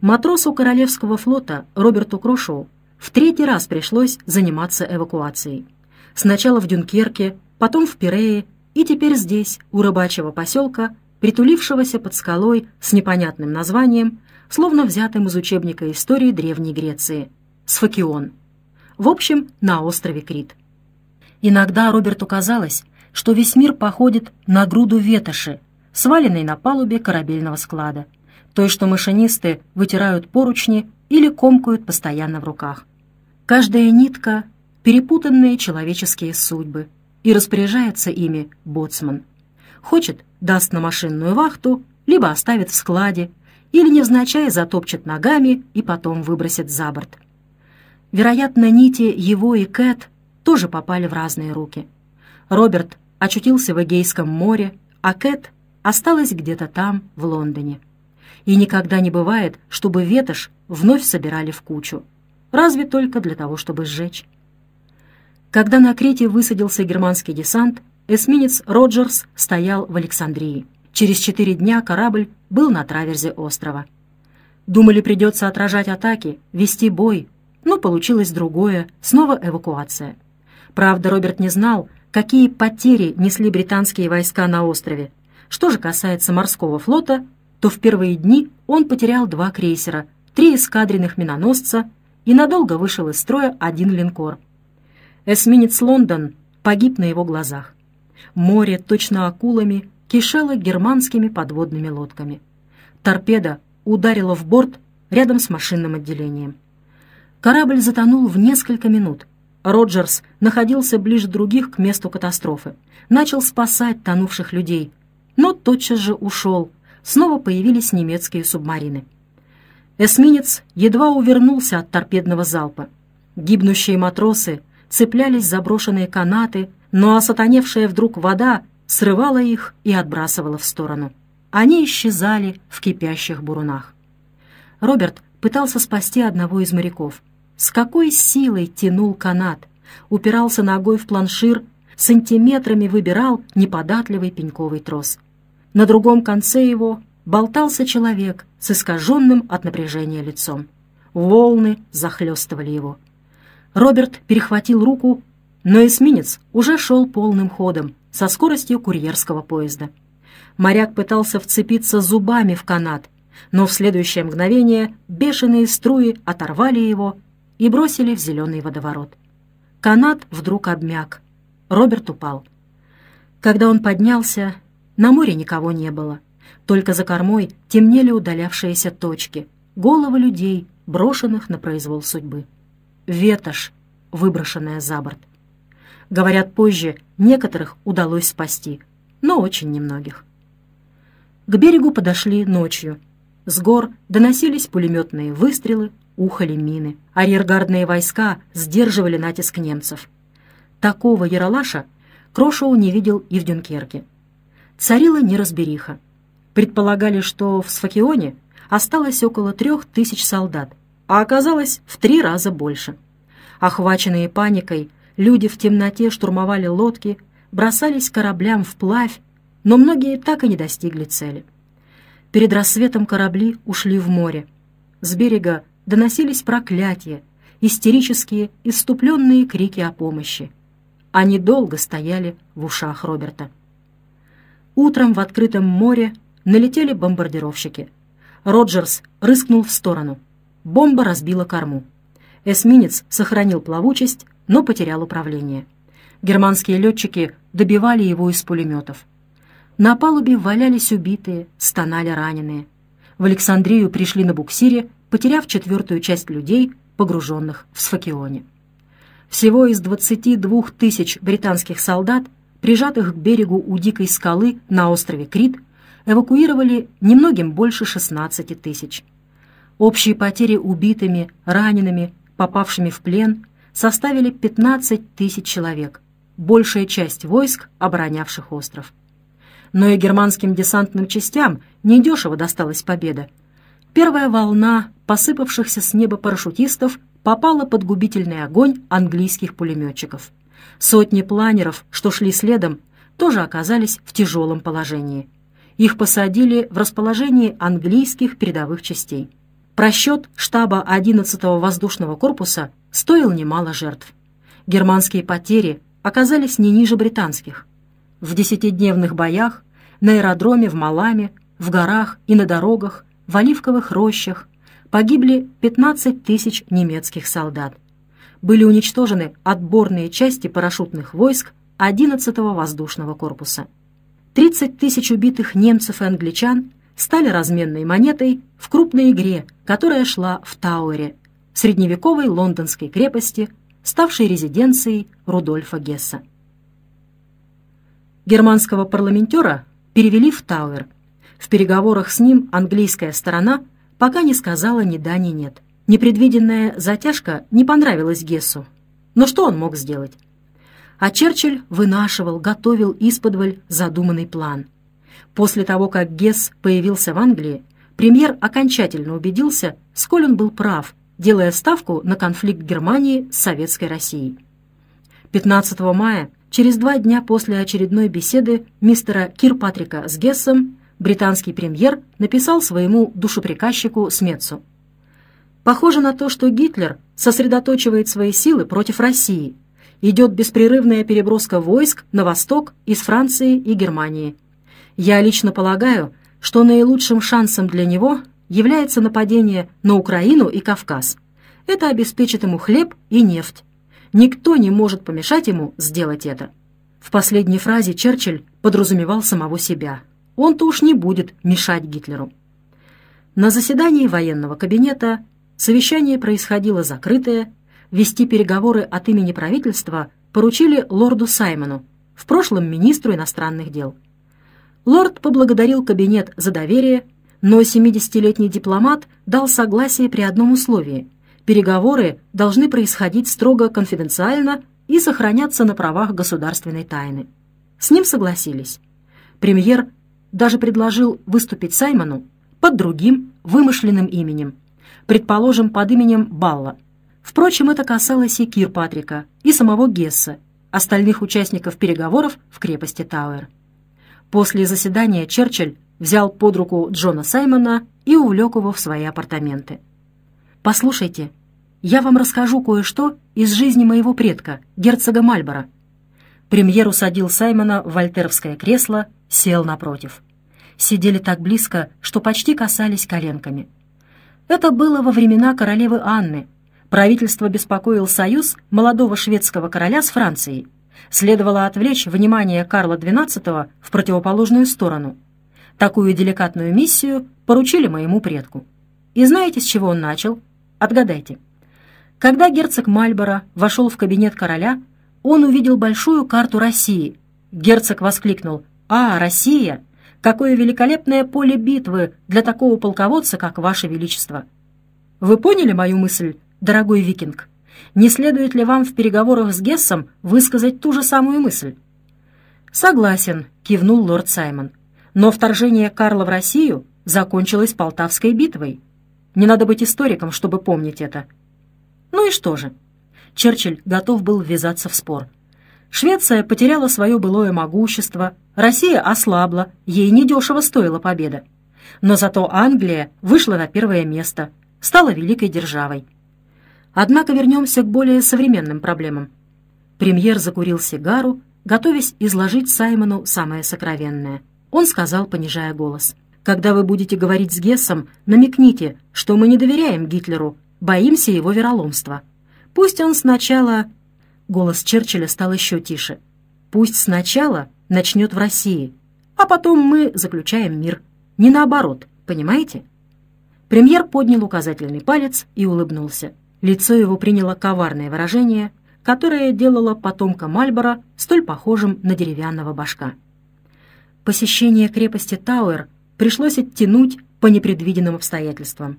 Матросу Королевского флота Роберту Крошоу в третий раз пришлось заниматься эвакуацией. Сначала в Дюнкерке, потом в Пирее и теперь здесь, у рыбачьего поселка, притулившегося под скалой с непонятным названием, словно взятым из учебника истории Древней Греции — Сфакион. В общем, на острове Крит. Иногда Роберту казалось, что весь мир походит на груду ветоши, сваленной на палубе корабельного склада, той, что машинисты вытирают поручни или комкают постоянно в руках. Каждая нитка — перепутанные человеческие судьбы, и распоряжается ими боцман. Хочет — даст на машинную вахту, либо оставит в складе, или невзначай затопчет ногами и потом выбросит за борт. Вероятно, нити его и Кэт тоже попали в разные руки. Роберт очутился в Эгейском море, а Кэт осталась где-то там, в Лондоне. И никогда не бывает, чтобы ветошь вновь собирали в кучу. Разве только для того, чтобы сжечь. Когда на Крите высадился германский десант, эсминец «Роджерс» стоял в Александрии. Через 4 дня корабль был на траверзе острова. Думали, придется отражать атаки, вести бой, но получилось другое, снова эвакуация. Правда, Роберт не знал, какие потери несли британские войска на острове. Что же касается морского флота, то в первые дни он потерял 2 крейсера, 3 эскадренных миноносца и надолго вышел из строя 1 линкор. Эсминец «Лондон» погиб на его глазах. Море, точно акулами, кишело германскими подводными лодками. Торпеда ударила в борт рядом с машинным отделением. Корабль затонул в несколько минут. Роджерс находился ближе других к месту катастрофы. Начал спасать тонувших людей, но тотчас же ушел. Снова появились немецкие субмарины. Эсминец едва увернулся от торпедного залпа. Гибнущие матросы цеплялись за брошенные канаты, но осатаневшая вдруг вода срывала их и отбрасывала в сторону. Они исчезали в кипящих бурунах. Роберт пытался спасти одного из моряков. С какой силой тянул канат, упирался ногой в планшир, сантиметрами выбирал неподатливый пеньковый трос. На другом конце его болтался человек с искаженным от напряжения лицом. Волны захлестывали его. Роберт перехватил руку, но эсминец уже шел полным ходом, со скоростью курьерского поезда. Моряк пытался вцепиться зубами в канат, но в следующее мгновение бешеные струи оторвали его и бросили в зеленый водоворот. Канат вдруг обмяк. Роберт упал. Когда он поднялся, на море никого не было. Только за кормой темнели удалявшиеся точки, головы людей, брошенных на произвол судьбы. Ветошь, выброшенная за борт. Говорят, позже некоторых удалось спасти, но очень немногих. К берегу подошли ночью. С гор доносились пулеметные выстрелы, ухали мины. Арьергардные войска сдерживали натиск немцев. Такого яралаша Крошоу не видел и в Дюнкерке. Царила неразбериха. Предполагали, что в Сфакионе осталось около 3000 солдат, а оказалось в 3 раза больше. Охваченные паникой, люди в темноте штурмовали лодки, бросались к кораблям вплавь, но многие так и не достигли цели. Перед рассветом корабли ушли в море. С берега доносились проклятия, истерические, исступленные крики о помощи. Они долго стояли в ушах Роберта. Утром в открытом море налетели бомбардировщики. Роджерс рыскнул в сторону. Бомба разбила корму. Эсминец сохранил плавучесть, но потерял управление. Германские летчики добивали его из пулеметов. На палубе валялись убитые, стонали раненые. В Александрию пришли на буксире, потеряв 1/4 часть людей, погруженных в Сфакионе. Всего из 22 000 британских солдат, прижатых к берегу у дикой скалы на острове Крит, эвакуировали немногим больше 16 000. Общие потери убитыми, ранеными, попавшими в плен составили 15 000 человек, большая часть войск, оборонявших остров. Но и германским десантным частям недешево досталась победа. Первая волна посыпавшихся с неба парашютистов попала под губительный огонь английских пулеметчиков. Сотни планеров, что шли следом, тоже оказались в тяжелом положении. Их посадили в расположении английских передовых частей. Просчет штаба 11-го воздушного корпуса стоил немало жертв. Германские потери оказались не ниже британских. В 10-дневных боях на аэродроме в Маламе, в горах и на дорогах, в оливковых рощах погибли 15 тысяч немецких солдат. Были уничтожены отборные части парашютных войск 11-го воздушного корпуса. 30 тысяч убитых немцев и англичан стали разменной монетой в крупной игре, которая шла в Тауэре, средневековой лондонской крепости, ставшей резиденцией Рудольфа Гесса. Германского парламентера перевели в Тауэр. В переговорах с ним английская сторона пока не сказала ни да, ни нет. Непредвиденная затяжка не понравилась Гессу. Но что он мог сделать? А Черчилль вынашивал, готовил исподволь задуманный план. После того, как Гесс появился в Англии, премьер окончательно убедился, сколь он был прав, делая ставку на конфликт Германии с Советской Россией. 15 мая, через 2 дня после очередной беседы мистера Кирпатрика с Гессом, британский премьер написал своему душеприказчику Смецу: «Похоже на то, что Гитлер сосредоточивает свои силы против России. Идет беспрерывная переброска войск на восток из Франции и Германии. Я лично полагаю, что наилучшим шансом для него является нападение на Украину и Кавказ. Это обеспечит ему хлеб и нефть. Никто не может помешать ему сделать это». В последней фразе Черчилль подразумевал самого себя. Он-то уж не будет мешать Гитлеру. На заседании военного кабинета совещание происходило закрытое, вести переговоры от имени правительства поручили лорду Саймону, в прошлом министру иностранных дел. Лорд поблагодарил кабинет за доверие, но 70-летний дипломат дал согласие при одном условии: переговоры должны происходить строго конфиденциально и сохраняться на правах государственной тайны. С ним согласились. Премьер даже предложил выступить Саймону под другим вымышленным именем, предположим, под именем Балла. Впрочем, это касалось и Кирпатрика, и самого Гесса, остальных участников переговоров в крепости Тауэр. После заседания Черчилль взял под руку Джона Саймона и увлек его в свои апартаменты. «Послушайте, я вам расскажу кое-что из жизни моего предка, герцога Мальборо». Премьер усадил Саймона в вольтеровское кресло, сел напротив. Сидели так близко, что почти касались коленками. Это было во времена королевы Анны. Правительство беспокоил союз молодого шведского короля с Францией. Следовало отвлечь внимание Карла XII в противоположную сторону. Такую деликатную миссию поручили моему предку. И знаете, с чего он начал? Отгадайте. Когда герцог Мальборо вошел в кабинет короля, он увидел большую карту России. Герцог воскликнул: «А, Россия! Какое великолепное поле битвы для такого полководца, как Ваше Величество!» Вы поняли мою мысль, дорогой викинг? Не следует ли вам в переговорах с Гессом высказать ту же самую мысль? «Согласен», — кивнул лорд Саймон. «Но вторжение Карла в Россию закончилось Полтавской битвой. Не надо быть историком, чтобы помнить это». Ну и что же? Черчилль готов был ввязаться в спор. Швеция потеряла свое былое могущество, Россия ослабла, ей недешево стоила победа. Но зато Англия вышла на первое место, стала великой державой. Однако вернемся к более современным проблемам. Премьер закурил сигару, готовясь изложить Саймону самое сокровенное. Он сказал, понижая голос: «Когда вы будете говорить с Гессом, намекните, что мы не доверяем Гитлеру, боимся его вероломства. Пусть он сначала...» Голос Черчилля стал еще тише. «Пусть сначала начнет в России, а потом мы заключаем мир. Не наоборот, понимаете?» Премьер поднял указательный палец и улыбнулся. Лицо его приняло коварное выражение, которое делало потомка Мальборо столь похожим на деревянного башка. Посещение крепости Тауэр пришлось оттянуть по непредвиденным обстоятельствам.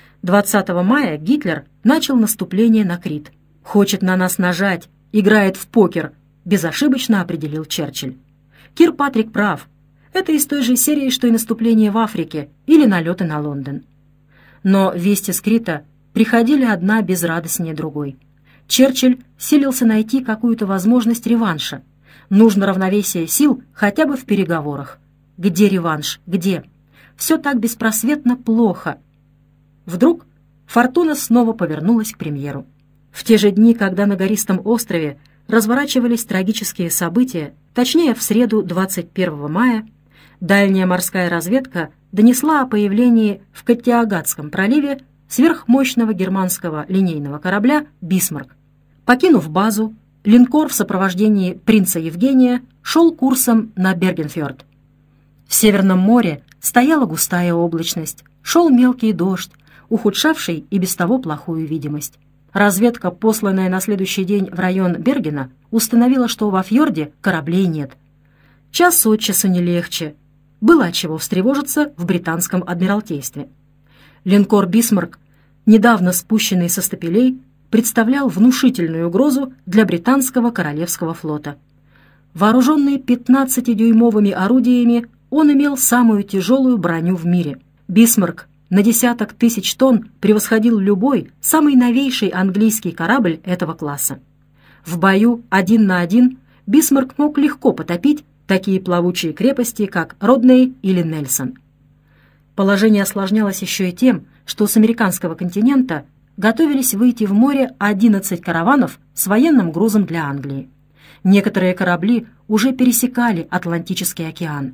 20 мая Гитлер начал наступление на Крит. «Хочет на нас нажать, играет в покер», — безошибочно определил Черчилль. Кирпатрик прав. Это из той же серии, что и наступление в Африке или налеты на Лондон. Но вести с Крита приходили одна безрадостнее другой. Черчилль силился найти какую-то возможность реванша. Нужно равновесие сил хотя бы в переговорах. Где реванш? Где? Все так беспросветно плохо. Вдруг фортуна снова повернулась к премьеру. В те же дни, когда на гористом острове разворачивались трагические события, точнее в среду 21 мая, дальняя морская разведка донесла о появлении в Каттиагатском проливе сверхмощного германского линейного корабля «Бисмарк». Покинув базу, линкор в сопровождении принца Евгения шел курсом на Бергенфьорд. В Северном море стояла густая облачность, шел мелкий дождь, ухудшавший и без того плохую видимость. Разведка, посланная на следующий день в район Бергена, установила, что во фьорде кораблей нет. Час от часу не легче. Было от чего встревожиться в британском адмиралтействе. Линкор «Бисмарк», недавно спущенный со стапелей, представлял внушительную угрозу для британского королевского флота. Вооруженный 15-дюймовыми орудиями, он имел самую тяжелую броню в мире. «Бисмарк» на десяток тысяч тонн превосходил любой, самый новейший английский корабль этого класса. В бою 1 на 1 «Бисмарк» мог легко потопить такие плавучие крепости, как Родней или Нельсон. Положение осложнялось еще и тем, что с американского континента готовились выйти в море 11 караванов с военным грузом для Англии. Некоторые корабли уже пересекали Атлантический океан.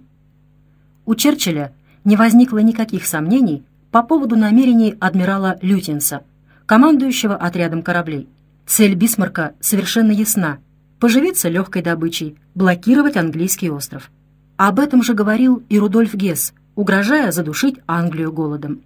У Черчилля не возникло никаких сомнений по поводу намерений адмирала Лютенса, командующего отрядом кораблей. Цель «Бисмарка» совершенно ясна – поживиться легкой добычей, блокировать английский остров. Об этом же говорил и Рудольф Гесс, угрожая задушить Англию голодом.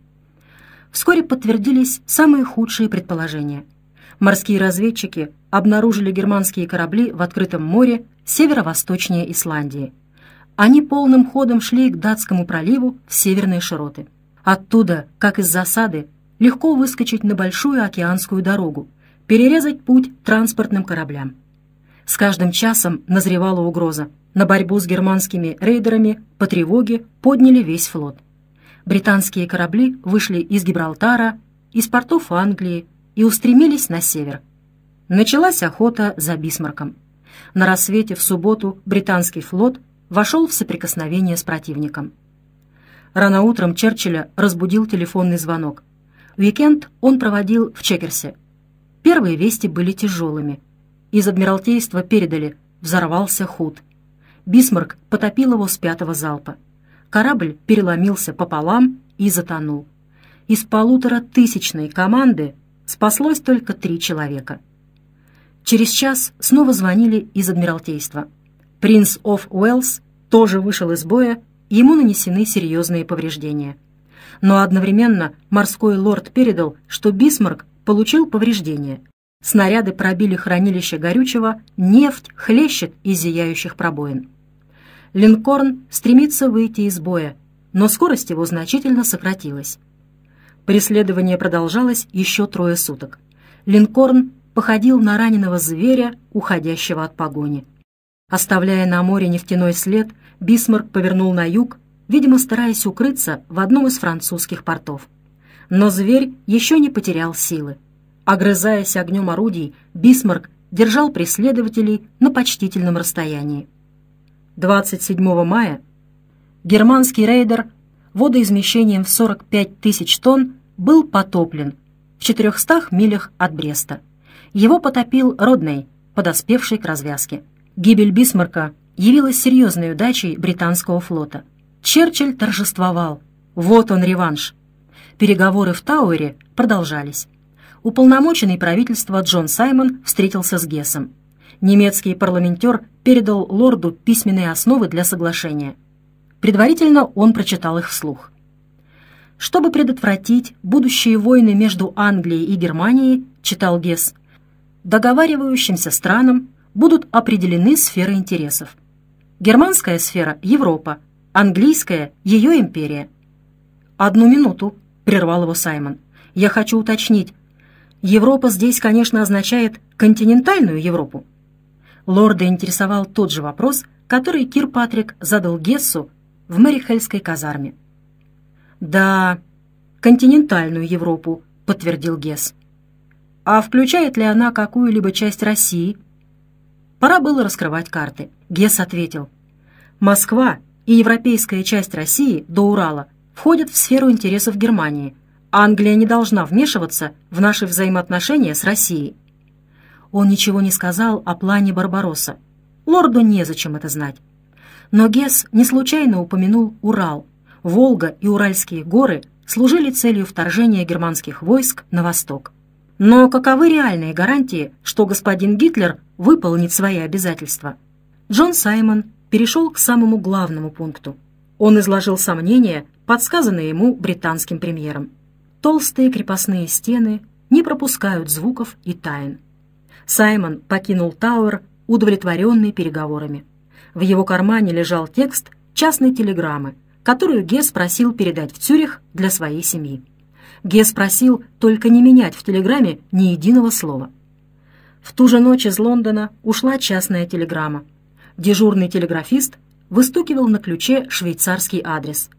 Вскоре подтвердились самые худшие предположения. Морские разведчики обнаружили германские корабли в открытом море северо-восточнее Исландии. Они полным ходом шли к Датскому проливу в северные широты. Оттуда, как из засады, легко выскочить на большую океанскую дорогу, перерезать путь транспортным кораблям. С каждым часом назревала угроза. На борьбу с германскими рейдерами по тревоге подняли весь флот. Британские корабли вышли из Гибралтара, из портов Англии и устремились на север. Началась охота за Бисмарком. На рассвете в субботу британский флот вошел в соприкосновение с противником. Рано утром Черчилля разбудил телефонный звонок. Уикенд он проводил в Чекерсе. Первые вести были тяжелыми. Из Адмиралтейства передали: взорвался Худ. Бисмарк потопил его с 5-го залпа. Корабль переломился пополам и затонул. Из 1500-тысячной команды спаслось только 3 человека. Через час снова звонили из Адмиралтейства. Принц оф Уэльс тоже вышел из боя, ему нанесены серьезные повреждения. Но одновременно морской лорд передал, что Бисмарк получил повреждения. Снаряды пробили хранилище горючего, нефть хлещет из зияющих пробоин. Линкорн стремится выйти из боя, но скорость его значительно сократилась. Преследование продолжалось еще 3 суток. Линкорн походил на раненого зверя, уходящего от погони. Оставляя на море нефтяной след, Бисмарк повернул на юг, видимо, стараясь укрыться в одном из французских портов. Но зверь еще не потерял силы. Огрызаясь огнем орудий, Бисмарк держал преследователей на почтительном расстоянии. 27 мая германский рейдер водоизмещением в 45 тысяч тонн был потоплен в 400 милях от Бреста. Его потопил Родней, подоспевший к развязке. Гибель Бисмарка явилась серьезной удачей британского флота. Черчилль торжествовал. Вот он реванш. Переговоры в Тауэре продолжались. Уполномоченный правительства Джон Саймон встретился с Гессом. Немецкий парламентер передал лорду письменные основы для соглашения. Предварительно он прочитал их вслух. Чтобы предотвратить будущие войны между Англией и Германией, читал Гесс, договаривающимся странам будут определены сферы интересов. Германская сфера – Европа, английская – ее империя. «Одну минуту», – прервал его Саймон. «Я хочу уточнить. Европа здесь, конечно, означает континентальную Европу». Лорда интересовал тот же вопрос, который Кирпатрик задал Гессу в Мэрихельской казарме. «Да, континентальную Европу», — подтвердил Гесс. «А включает ли она какую-либо часть России?» Пора было раскрывать карты. Гесс ответил: «Москва и европейская часть России до Урала входят в сферу интересов Германии, Англия не должна вмешиваться в наши взаимоотношения с Россией. Он ничего не сказал о плане Барбаросса. Лорду незачем это знать. Но Гесс не случайно упомянул Урал. Волга и Уральские горы служили целью вторжения германских войск на восток. Но каковы реальные гарантии, что господин Гитлер выполнит свои обязательства? Джон Саймон перешел к самому главному пункту. Он изложил сомнения, подсказанные ему британским премьером. Толстые крепостные стены не пропускают звуков и тайн. Саймон покинул Тауэр, удовлетворенный переговорами. В его кармане лежал текст частной телеграммы, которую Гесс просил передать в Цюрих для своей семьи. Гесс просил только не менять в телеграмме ни единого слова. В ту же ночь из Лондона ушла частная телеграмма. Дежурный телеграфист выстукивал на ключе швейцарский адрес.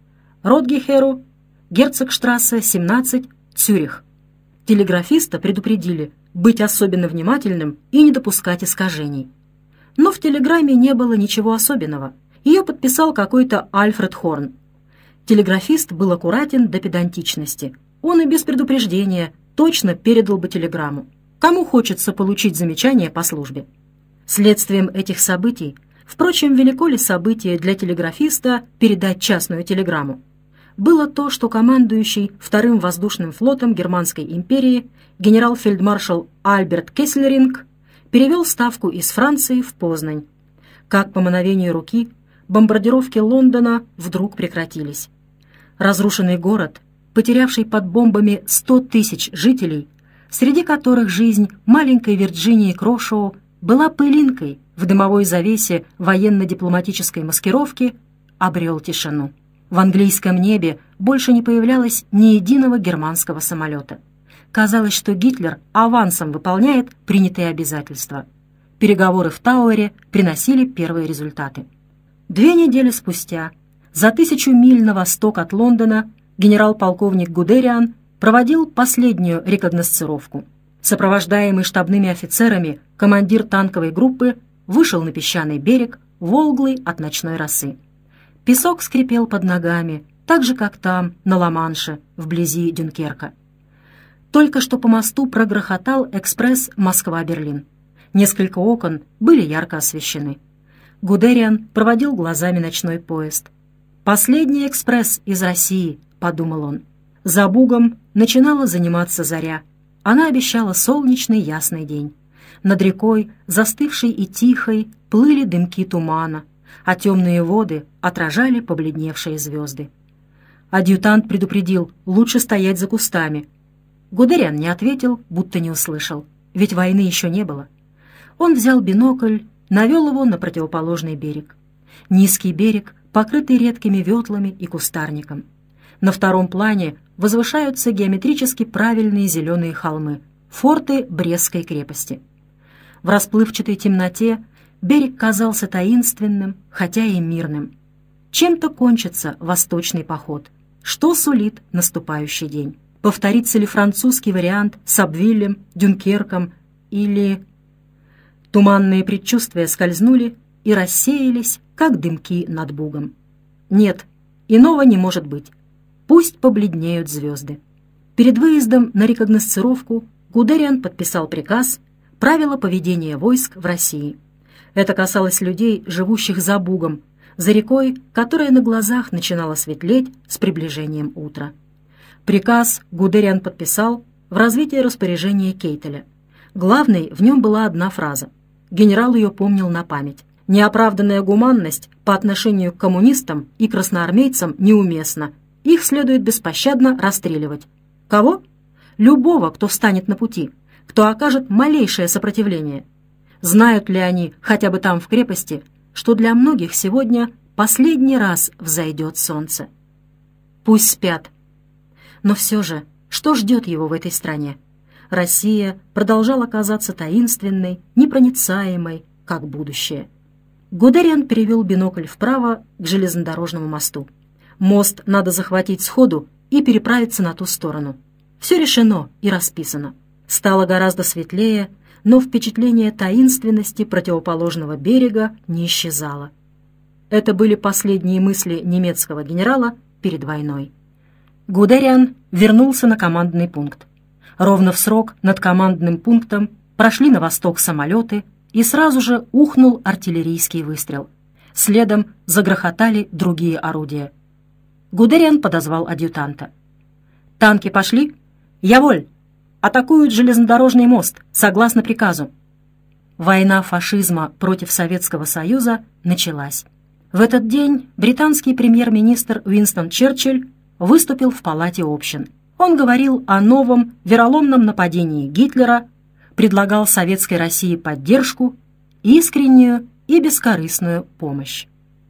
Ротгехеру, Герцогштрассе, 17, Цюрих. Телеграфиста предупредили быть особенно внимательным и не допускать искажений. Но в телеграмме не было ничего особенного. Ее подписал какой-то Альфред Хорн. Телеграфист был аккуратен до педантичности. Он и без предупреждения точно передал бы телеграмму. Кому хочется получить замечание по службе? Следствием этих событий, впрочем, велико ли событие для телеграфиста передать частную телеграмму, было то, что командующий вторым воздушным флотом Германской империи генерал-фельдмаршал Альберт Кеслеринг перевел ставку из Франции в Познань. Как по мановению руки, бомбардировки Лондона вдруг прекратились. Разрушенный город, потерявший под бомбами 100 тысяч жителей, среди которых жизнь маленькой Вирджинии Крошоу была пылинкой в дымовой завесе военно-дипломатической маскировки, обрел тишину. В английском небе больше не появлялось ни единого германского самолета. Казалось, что Гитлер авансом выполняет принятые обязательства. Переговоры в Тауэре приносили первые результаты. 2 недели спустя, за 1000 миль на восток от Лондона, генерал-полковник Гудериан проводил последнюю рекогносцировку. Сопровождаемый штабными офицерами, командир танковой группы вышел на песчаный берег, волглый от ночной росы. Песок скрипел под ногами, так же, как там, на Ла-Манше, вблизи Дюнкерка. Только что по мосту прогрохотал экспресс Москва-Берлин. Несколько окон были ярко освещены. Гудериан проводил глазами ночной поезд. «Последний экспресс из России», — подумал он. За Бугом начинала заниматься заря. Она обещала солнечный ясный день. Над рекой, застывшей и тихой, плыли дымки тумана, а темные воды отражали побледневшие звезды. Адъютант предупредил: лучше стоять за кустами. Гудериан не ответил, будто не услышал, ведь войны еще не было. Он взял бинокль, навел его на противоположный берег. Низкий берег, покрытый редкими ветлами и кустарником. На втором плане возвышаются геометрически правильные зеленые холмы, форты Брестской крепости. В расплывчатой темноте берег казался таинственным, хотя и мирным. Чем-то кончится восточный поход. Что сулит наступающий день? Повторится ли французский вариант с Абвиллем, Дюнкерком или... Туманные предчувствия скользнули и рассеялись, как дымки над Бугом. Нет, иного не может быть. Пусть побледнеют звезды. Перед выездом на рекогносцировку Гудериан подписал приказ «Правила поведения войск в России». Это касалось людей, живущих за Бугом, за рекой, которая на глазах начинала светлеть с приближением утра. Приказ Гудериан подписал в развитии распоряжения Кейтеля. Главной в нем была одна фраза. Генерал ее помнил на память. «Неоправданная гуманность по отношению к коммунистам и красноармейцам неуместна. Их следует беспощадно расстреливать». Кого? Любого, кто встанет на пути, кто окажет малейшее сопротивление. Знают ли они, хотя бы там в крепости, что для многих сегодня последний раз взойдет солнце? Пусть спят. Но все же, что ждет его в этой стране? Россия продолжала казаться таинственной, непроницаемой, как будущее. Гудериан перевел бинокль вправо к железнодорожному мосту. Мост надо захватить сходу и переправиться на ту сторону. Все решено и расписано. Стало гораздо светлее, но впечатление таинственности противоположного берега не исчезало. Это были последние мысли немецкого генерала перед войной. Гудериан вернулся на командный пункт. Ровно в срок над командным пунктом прошли на восток самолеты, и сразу же ухнул артиллерийский выстрел. Следом загрохотали другие орудия. Гудериан подозвал адъютанта. «Танки пошли?» «Я воль! Атакуют железнодорожный мост, согласно приказу». Война фашизма против Советского Союза началась. В этот день британский премьер-министр Уинстон Черчилль выступил в Палате общин. Он говорил о новом вероломном нападении Гитлера, предлагал Советской России поддержку, искреннюю и бескорыстную помощь.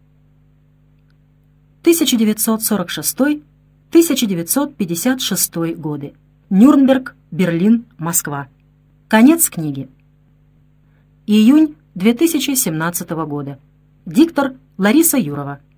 1946-1956 годы. Нюрнберг, Берлин, Москва. Конец книги. Июнь 2017 года. Диктор Лариса Юрова.